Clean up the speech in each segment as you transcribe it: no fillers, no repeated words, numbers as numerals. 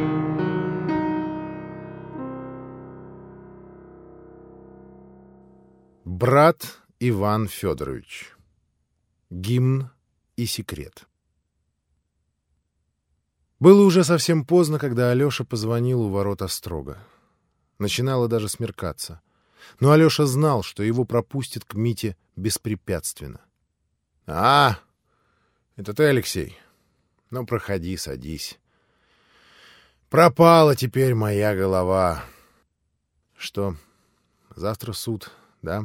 Брат Иван Федорович. Гимн и секрет. Было уже совсем поздно, когда Алеша позвонил у ворот острога. Начинало даже смеркаться. Но Алеша знал, что его пропустят к Мите беспрепятственно. — А, это ты, Алексей? Ну, проходи, садись. Пропала теперь моя голова. Что, завтра суд, да?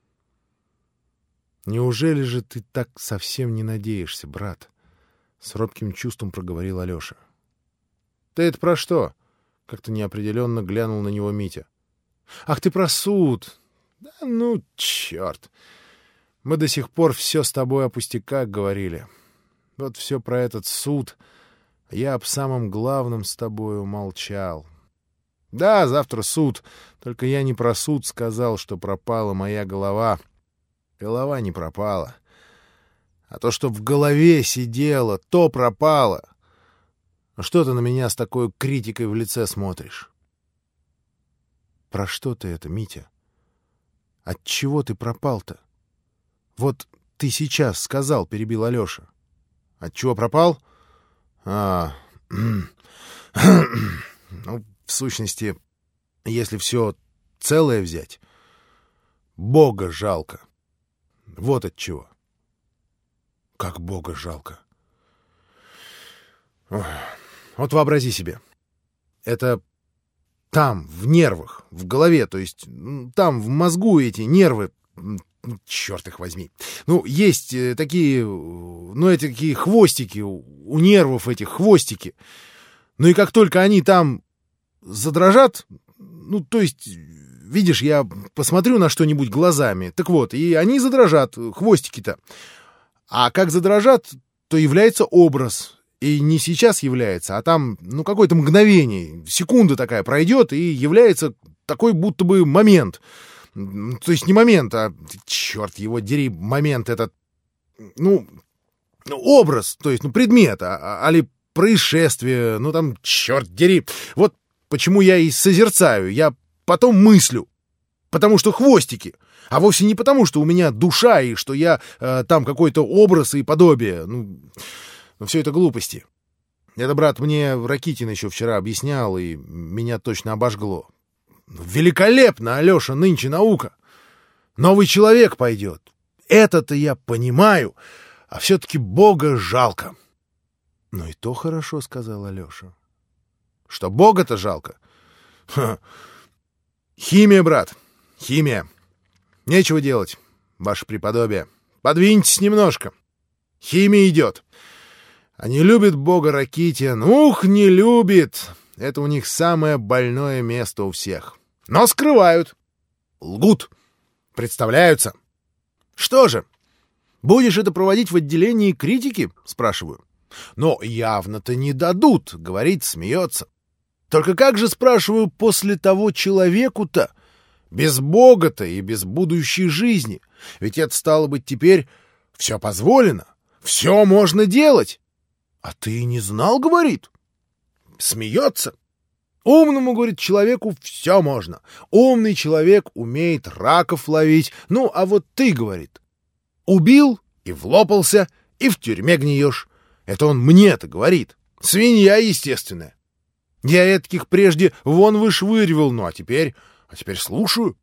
Неужели же ты так совсем не надеешься, брат? С робким чувством проговорил Алеша. Ты это про что? Как-то неопределенно глянул на него Митя. Ах, ты про суд! Да ну, черт! Мы до сих пор все с тобой о пустяках говорили. Вот все про этот суд. Я об самом главном с тобой умолчал. Да, завтра суд. Только я не про суд сказал, что пропала моя голова. Голова не пропала. А то, что в голове сидело, то пропало. А что ты на меня с такой критикой в лице смотришь? Про что ты это, Митя? Отчего ты пропал-то? Вот ты сейчас сказал, перебил Алеша. Отчего пропал? Ну, в сущности, если все целое взять, Бога жалко. Вот отчего. Как Бога жалко. Ой. Вот вообрази себе. Это там, в нервах, в голове, то есть там, в мозгу эти нервы, черт их возьми. Ну, есть такие, ну, эти такие хвостики, у нервов этих хвостики. Ну и как только они там задрожат, ну, то есть, видишь, я посмотрю на что-нибудь глазами, так вот, и они задрожат, хвостики-то. А как задрожат, то является образ. И не сейчас является, а там, ну, какое-то мгновение, секунда такая пройдет, и является такой будто бы момент. То есть не момент, а, черт его дери, момент этот, ну образ, то есть, ну, предмет, али происшествие, ну, там, черт дери. Вот почему я и созерцаю, я потом мыслю, потому что хвостики, а вовсе не потому, что у меня душа, и что я там какой-то образ и подобие, ну, все это глупости. Это, брат, мне Ракитин еще вчера объяснял, и меня точно обожгло. Великолепно, Алеша, нынче наука. Новый человек пойдет. Это-то я понимаю, а все-таки Бога жалко. Ну и то хорошо, сказал Алеша. Что Бога-то жалко? Ха. Химия, брат, химия. Нечего делать, ваше преподобие. Подвиньтесь немножко. Химия идет. А не любит Бога Ракитин. Ух, не любит. Это у них самое больное место у всех. Но скрывают. Лгут. Представляются. Что же, будешь это проводить в отделении критики? Спрашиваю. Но явно-то не дадут. Говорит, смеется. Только как же, спрашиваю, после того человеку-то? Без Бога-то и без будущей жизни. Ведь это стало быть теперь все позволено. Все можно делать. А ты не знал, говорит? Смеется. Умному, говорит, человеку все можно. Умный человек умеет раков ловить. Ну, а вот ты, говорит, убил и влопался, и в тюрьме гниешь. Это он мне-то говорит. Свинья естественная. Я этаких прежде вон вышвыривал, ну а теперь слушаю.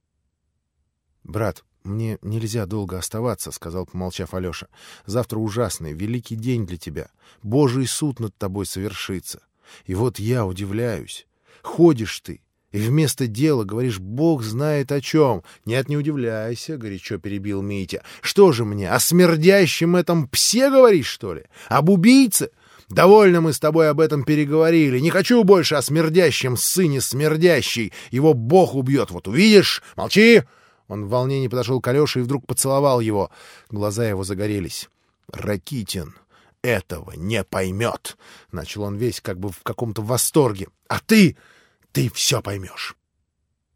Брат, мне нельзя долго оставаться, сказал, помолчав Алеша. Завтра ужасный, великий день для тебя. Божий суд над тобой совершится. И вот я удивляюсь. Ходишь ты, и вместо дела говоришь, Бог знает о чем. Нет, не удивляйся, горячо перебил Митя. Что же мне, о смердящем этом псе говоришь, что ли? Об убийце? Довольно мы с тобой об этом переговорили. Не хочу больше о смердящем сыне смердящий. Его Бог убьет, вот увидишь. Молчи! Он в волнении подошел к Алёше и вдруг поцеловал его. Глаза его загорелись. Ракитин этого не поймет. Начал он весь как бы в каком-то восторге. А ты все поймешь.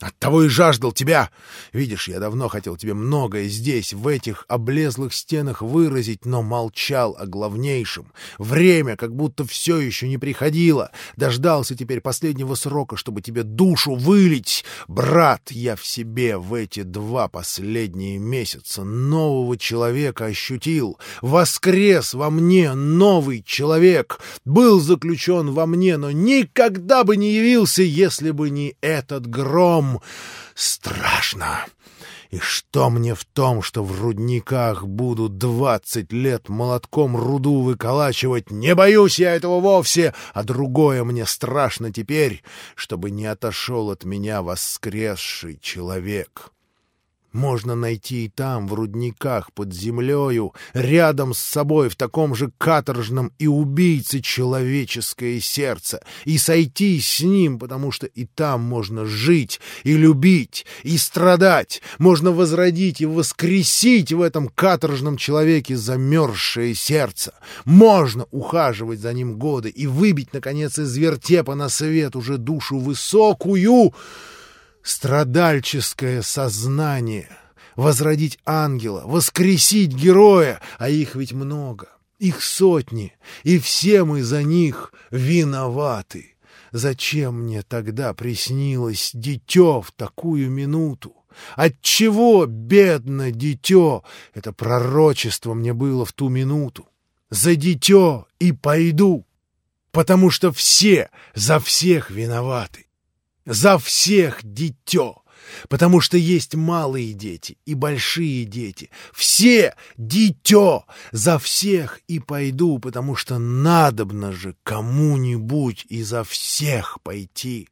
Оттого и жаждал тебя. Видишь, я давно хотел тебе многое здесь, в этих облезлых стенах выразить, но молчал о главнейшем. Время как будто все еще не приходило. Дождался теперь последнего срока, чтобы тебе душу вылить. Брат, я в себе в эти 2 последние месяца нового человека ощутил. Воскрес во мне новый человек. Был заключен во мне, но никогда бы не явился, если бы не этот гром. Страшно. И что мне в том, что в рудниках буду 20 лет молотком руду выколачивать? Не боюсь я этого вовсе, а другое мне страшно теперь, чтобы не отошел от меня воскресший человек. Можно найти и там, в рудниках, под землею, рядом с собой, в таком же каторжном и убийце человеческое сердце, и сойтись с ним, потому что и там можно жить, и любить, и страдать, можно возродить и воскресить в этом каторжном человеке замерзшее сердце, можно ухаживать за ним годы и выбить, наконец, из вертепа на свет уже душу высокую, страдальческое сознание, возродить ангела, воскресить героя, а их ведь много, их сотни, и все мы за них виноваты. Зачем мне тогда приснилось дитё в такую минуту? Отчего, бедно дитё, это пророчество мне было в ту минуту? За дитё и пойду, потому что все за всех виноваты. За всех дитё, потому что есть малые дети и большие дети. Все дитё, за всех и пойду, потому что надобно же кому-нибудь и за всех пойти.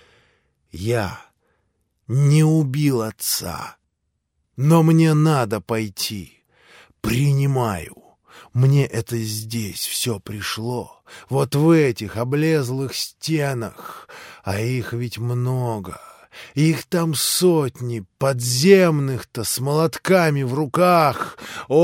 Я не убил отца, но мне надо пойти. Принимаю. Мне это здесь все пришло, вот в этих облезлых стенах, а их ведь много. Их там сотни, подземных-то, с молотками в руках.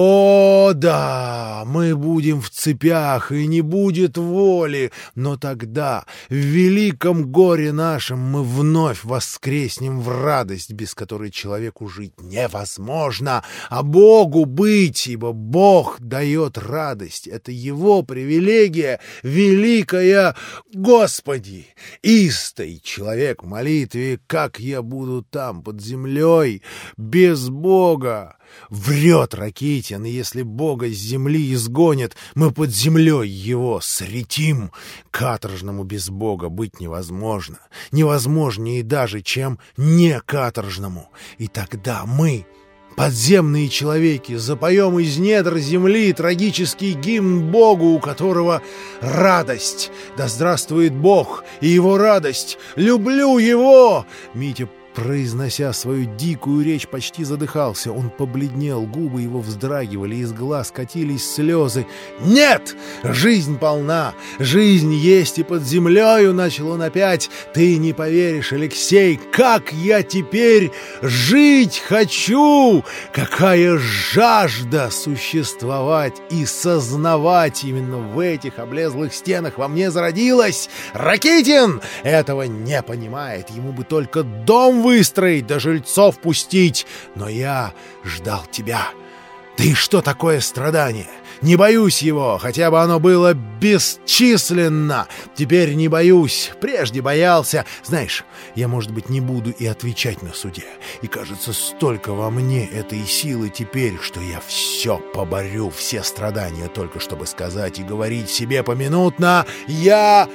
О, да, мы будем в цепях, и не будет воли, но тогда, в великом горе нашем, мы вновь воскреснем в радость, без которой человеку жить невозможно, а Богу быть, ибо Бог дает радость. Это Его привилегия великая. Господи, истый человек в молитве, как я буду там, под землей, без Бога? Врет Ракитин, и если Бога с земли изгонят, мы под землей его сретим. Каторжному без Бога быть невозможно. Невозможнее даже, чем не каторжному. И тогда мы, подземные человеки, запоем из недр земли трагический гимн Богу, у которого радость. Да здравствует Бог и его радость! Люблю его! Митя, произнося свою дикую речь, почти задыхался. Он побледнел, губы его вздрагивали, из глаз катились слезы. «Нет! Жизнь полна! Жизнь есть и под землею!» — начал он опять. «Ты не поверишь, Алексей, как я теперь жить хочу! Какая жажда существовать и сознавать именно в этих облезлых стенах во мне зародилась! Ракитин этого не понимает, ему бы только дом выстроить, да жильцов пустить. Но я ждал тебя. Да и что такое страдание? Не боюсь его, хотя бы оно было бесчисленно. Теперь не боюсь, прежде боялся. Знаешь, я, может быть, не буду и отвечать на суде. И, кажется, столько во мне этой силы теперь, что я все поборю, все страдания, только чтобы сказать и говорить себе поминутно: «Я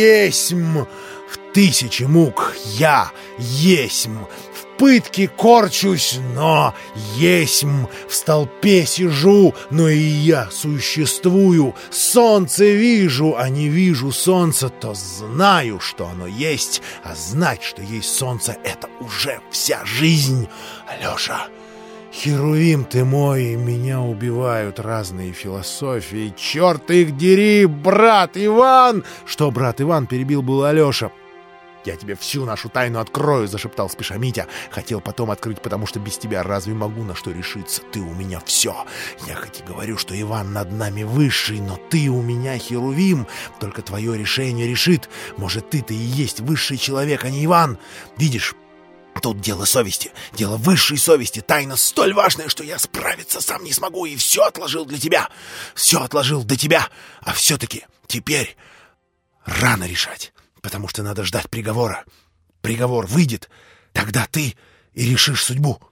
есмь». В 1000 мук я есмь, в пытке корчусь, но есмь, в столпе сижу, но и я существую, солнце вижу, а не вижу солнца, то знаю, что оно есть, а знать, что есть солнце, это уже вся жизнь. Алеша, Херувим ты мой, меня убивают разные философии. Черт их дери, брат Иван! Что, брат Иван, перебил был Алеша. «Я тебе всю нашу тайну открою», — зашептал спеша Митя. «Хотел потом открыть, потому что без тебя разве могу на что решиться? Ты у меня все. Я хоть и говорю, что Иван над нами высший, но ты у меня Херувим. Только твое решение решит. Может, ты-то и есть высший человек, а не Иван. Видишь, Тут дело совести, дело высшей совести, тайна столь важная, что я справиться сам не смогу, и все отложил для тебя, все отложил до тебя, а все-таки теперь рано решать, потому что надо ждать приговора. Приговор выйдет, тогда ты и решишь судьбу.